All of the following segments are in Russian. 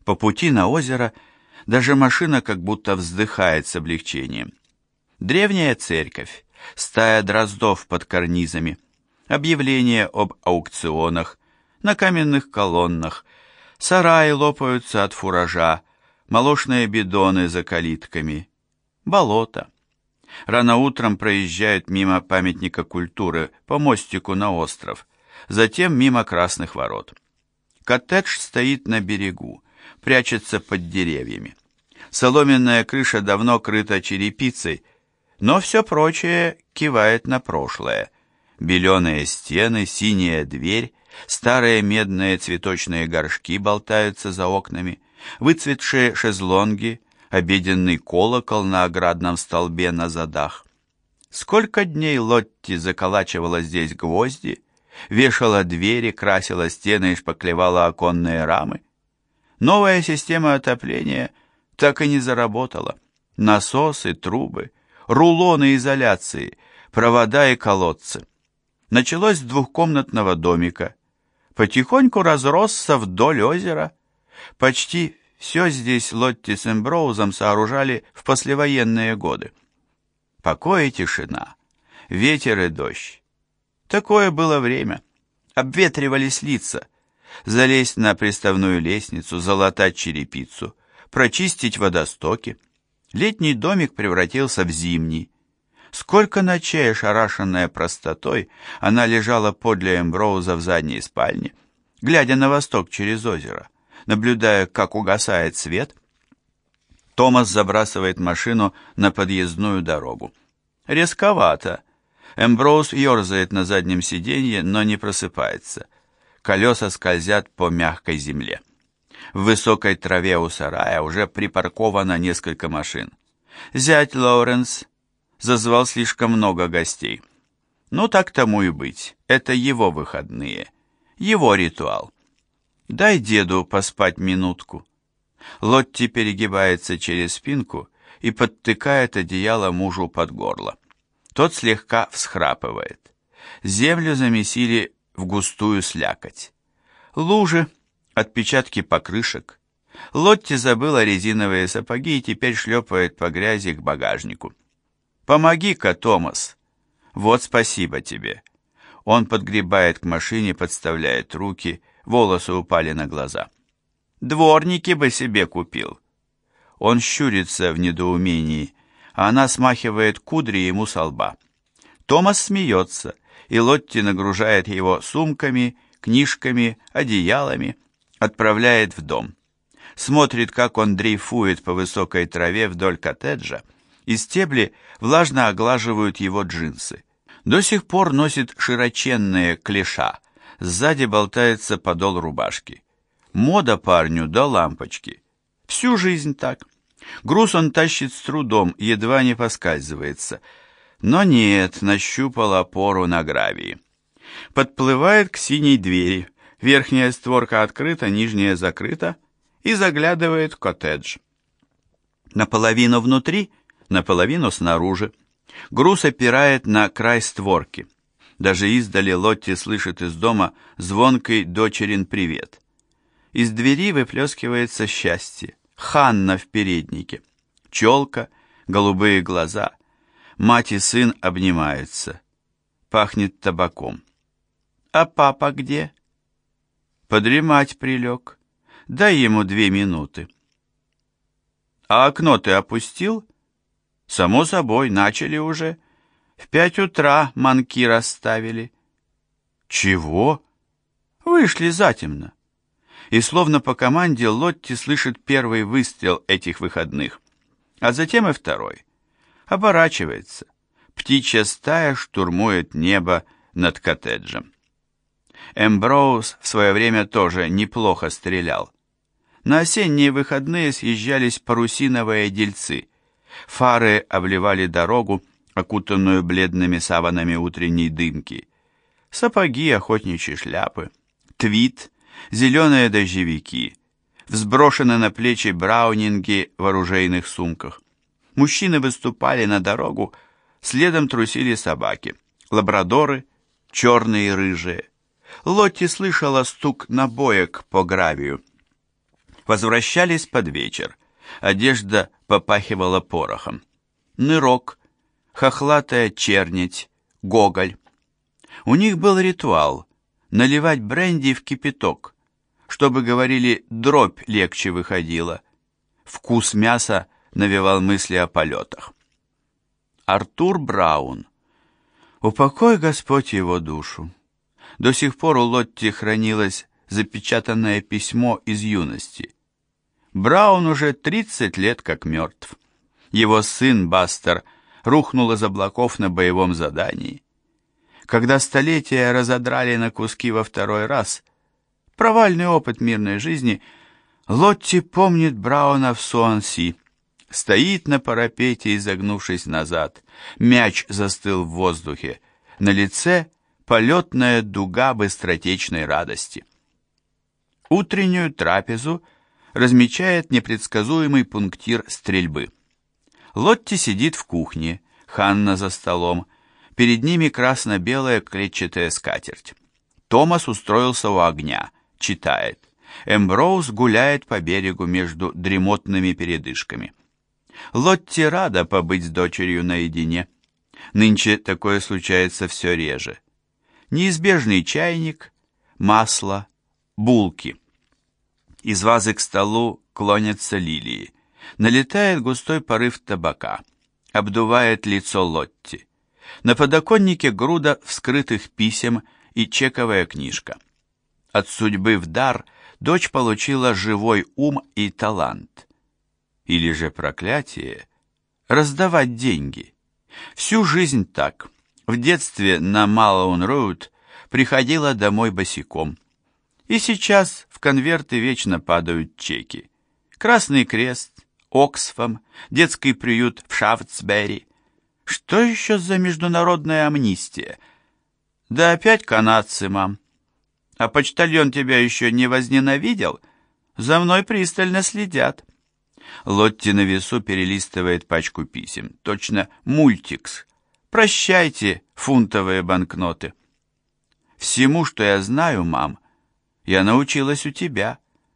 По пути на озеро даже машина как будто вздыхает с облегчением. Древняя церковь, стая дроздов под карнизами, объявления об аукционах, на каменных колоннах, сараи лопаются от фуража, молочные бидоны за калитками, болото. Рано утром проезжают мимо памятника культуры по мостику на остров, затем мимо Красных ворот. Коттедж стоит на берегу, прячется под деревьями. Соломенная крыша давно крыта черепицей, но все прочее кивает на прошлое. Беленые стены, синяя дверь, старые медные цветочные горшки болтаются за окнами, выцветшие шезлонги, обеденный колокол на оградном столбе на задах. Сколько дней Лотти заколачивала здесь гвозди, вешала двери, красила стены и шпаклевала оконные рамы. Новая система отопления так и не заработала. Насосы, трубы, рулоны изоляции, провода и колодцы. Началось с двухкомнатного домика. Потихоньку разросся вдоль озера. Почти все здесь Лотти с Эмброузом сооружали в послевоенные годы. Покой и тишина, ветер и дождь. Такое было время. Обветривались лица. Залезть на приставную лестницу, залатать черепицу, прочистить водостоки. Летний домик превратился в зимний. Сколько ночей, ошарашенная простотой, она лежала подле Эмброуза в задней спальне, глядя на восток через озеро, наблюдая, как угасает свет. Томас забрасывает машину на подъездную дорогу. Резковато. Эмброуз ерзает на заднем сиденье, но не просыпается. Колеса скользят по мягкой земле. В высокой траве у сарая уже припарковано несколько машин. Зять Лоуренс зазвал слишком много гостей. Ну, так тому и быть. Это его выходные. Его ритуал. Дай деду поспать минутку. Лотти перегибается через спинку и подтыкает одеяло мужу под горло. Тот слегка всхрапывает. Землю замесили в густую слякоть. Лужи, отпечатки покрышек. Лотти забыла резиновые сапоги и теперь шлепает по грязи к багажнику. «Помоги-ка, Томас!» «Вот спасибо тебе!» Он подгребает к машине, подставляет руки, волосы упали на глаза. «Дворники бы себе купил!» Он щурится в недоумении, а она смахивает кудри ему со лба. Томас смеется, и Лотти нагружает его сумками, книжками, одеялами, отправляет в дом. Смотрит, как он дрейфует по высокой траве вдоль коттеджа, и стебли влажно оглаживают его джинсы. До сих пор носит широченные клеша, сзади болтается подол рубашки. Мода парню до лампочки. Всю жизнь так. Груз он тащит с трудом, едва не поскальзывается. Но нет, нащупал опору на гравии. Подплывает к синей двери. Верхняя створка открыта, нижняя закрыта, и заглядывает в коттедж. Наполовину внутри, наполовину снаружи. Груз опирает на край створки. Даже издали Лотти слышит из дома звонкий дочерин привет. Из двери выплескивается счастье. Ханна в переднике. Челка, голубые глаза. Мать и сын обнимаются. Пахнет табаком. «А папа где?» «Подремать прилег. Дай ему 2 минуты». «А окно ты опустил?» «Само собой, начали уже. В 5 утра манки расставили». «Чего?» «Вышли затемно». И словно по команде Лотти слышит первый выстрел этих выходных, а затем и второй. Оборачивается. Птичья стая штурмует небо над коттеджем. Эмброуз в свое время тоже неплохо стрелял. На осенние выходные съезжались парусиновые дельцы. Фары обливали дорогу, окутанную бледными саванами утренней дымки. Сапоги, охотничьи шляпы, твид, зеленые дождевики, взброшены на плечи браунинги в оружейных сумках. Мужчины выступали на дорогу, следом трусили собаки, лабрадоры, черные и рыжие. Лотти слышала стук набоек по гравию. Возвращались под вечер. Одежда попахивала порохом. Нырок, хохлатая чернить, гоголь. У них был ритуал — наливать бренди в кипяток, чтобы, говорили, дробь легче выходила. Вкус мяса навевал мысли о полетах. Артур Браун. Упокой Господь его душу. До сих пор у Лотти хранилось запечатанное письмо из юности. Браун уже 30 лет как мертв. Его сын Бастер рухнул из облаков на боевом задании. Когда столетия разодрали на куски во второй раз, провальный опыт мирной жизни, Лотти помнит Брауна в Суанси. Стоит на парапете, изогнувшись назад. Мяч застыл в воздухе. На лице полетная дуга быстротечной радости. Утреннюю трапезу размечает непредсказуемый пунктир стрельбы. Лотти сидит в кухне, Ханна за столом. Перед ними красно-белая клетчатая скатерть. Томас устроился у огня, читает. Эмброуз гуляет по берегу между дремотными передышками. Лотти рада побыть с дочерью наедине. Нынче такое случается все реже. Неизбежный чайник, масло, булки. Из вазы к столу клонятся лилии. Налетает густой порыв табака. Обдувает лицо Лотти. На подоконнике груда вскрытых писем и чековая книжка. От судьбы в дар дочь получила живой ум и талант. Или же проклятие — раздавать деньги. Всю жизнь так. В детстве на Малоун-Роуд приходила домой босиком. И сейчас в конверты вечно падают чеки. Красный Крест, Оксфам, детский приют в Шафтсбери. Что еще за международная амнистия? Да опять канадцы, мам. А почтальон тебя еще не возненавидел? За мной пристально следят. Лотти на весу перелистывает пачку писем. Точно мультикс. Прощайте, фунтовые банкноты. Всему, что я знаю, мам, я научилась у тебя.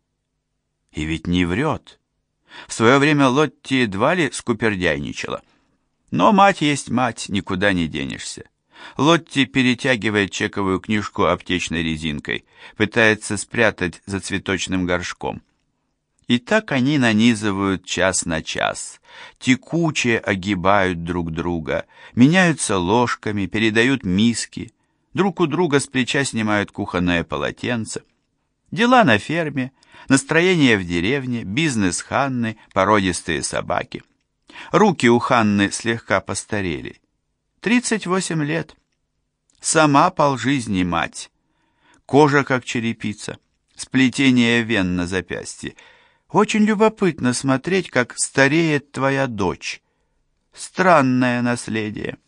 И ведь не врет. В свое время Лотти едва ли скупердяйничала. Но мать есть мать, никуда не денешься. Лотти перетягивает чековую книжку аптечной резинкой, пытается спрятать за цветочным горшком. И так они нанизывают час на час, текуче огибают друг друга, меняются ложками, передают миски, друг у друга с плеча снимают кухонное полотенце. Дела на ферме, настроение в деревне, бизнес Ханны, породистые собаки. Руки у Ханны слегка постарели. 38 лет. Сама полжизни мать. Кожа как черепица, сплетение вен на запястье. Очень любопытно смотреть, как стареет твоя дочь. Странное наследие.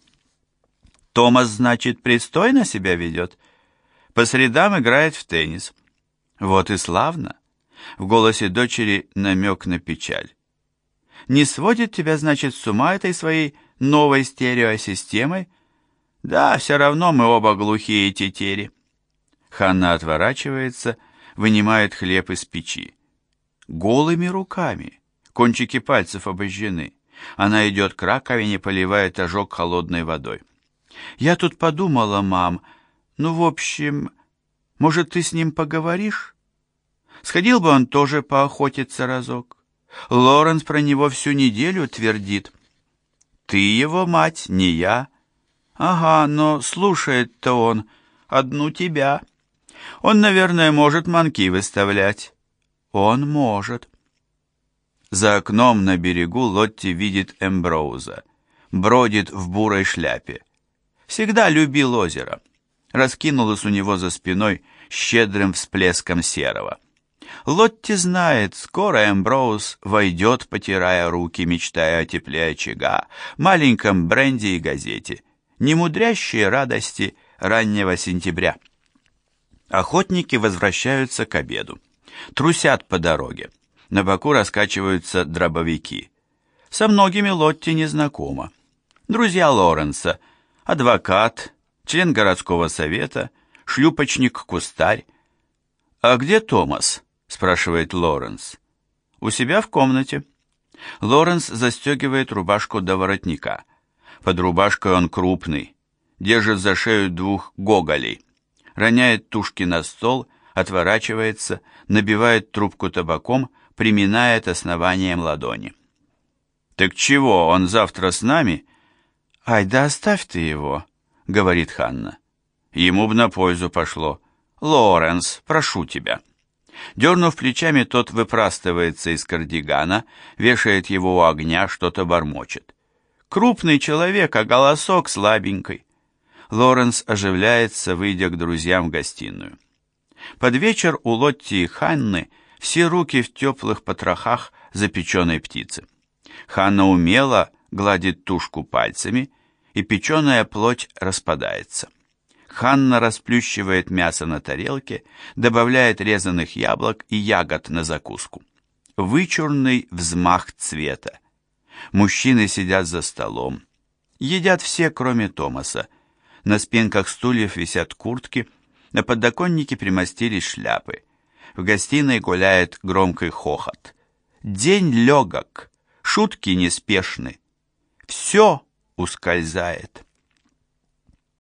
Томас, значит, пристойно себя ведет. По средам играет в теннис. Вот и славно. В голосе дочери намек на печаль. Не сводит тебя, значит, с ума этой своей новой стереосистемой? Да, все равно мы оба глухие тетери. Ханна отворачивается, вынимает хлеб из печи. Голыми руками, кончики пальцев обожжены. Она идет к раковине, поливает ожог холодной водой. Я тут подумала, мам, ну, в общем, может, ты с ним поговоришь? Сходил бы он тоже поохотиться разок. Лоренс про него всю неделю твердит. Ты его мать, не я. Ага, но слушает-то он одну тебя. Он, наверное, может манки выставлять. Он может. За окном на берегу Лотти видит Эмброуза. Бродит в бурой шляпе. Всегда любил озеро. Раскинулось у него за спиной щедрым всплеском серого. Лотти знает, скоро Эмброуз войдет, потирая руки, мечтая о тепле очага, маленьком бренди и газете, немудрящие радости раннего сентября. Охотники возвращаются к обеду. Трусят по дороге. На боку раскачиваются дробовики. Со многими Лотти не знакома. Друзья Лоренса, адвокат, член городского совета, шлюпочник-кустарь. «А где Томас?» — спрашивает Лоренс. У себя в комнате. Лоренс застегивает рубашку до воротника. Под рубашкой он крупный, держит за шею двух гоголей, роняет тушки на стол, отворачивается, набивает трубку табаком, приминает основанием ладони. «Так чего, он завтра с нами?» «Ай, да оставь ты его», — говорит Ханна. «Ему б на пользу пошло. Лоренс, прошу тебя». Дернув плечами, тот выпрастывается из кардигана, вешает его у огня, что-то бормочет. Крупный человек, а голосок слабенький. Лоренс оживляется, выйдя к друзьям в гостиную. Под вечер у Лотти и Ханны все руки в теплых потрохах запеченной птицы. Ханна умело гладит тушку пальцами, и печеная плоть распадается. Ханна расплющивает мясо на тарелке, добавляет резаных яблок и ягод на закуску. Вычурный взмах цвета. Мужчины сидят за столом. Едят все, кроме Томаса. На спинках стульев висят куртки, на подоконнике примостились шляпы. В гостиной гуляет громкий хохот. День легок, шутки неспешны. Все ускользает.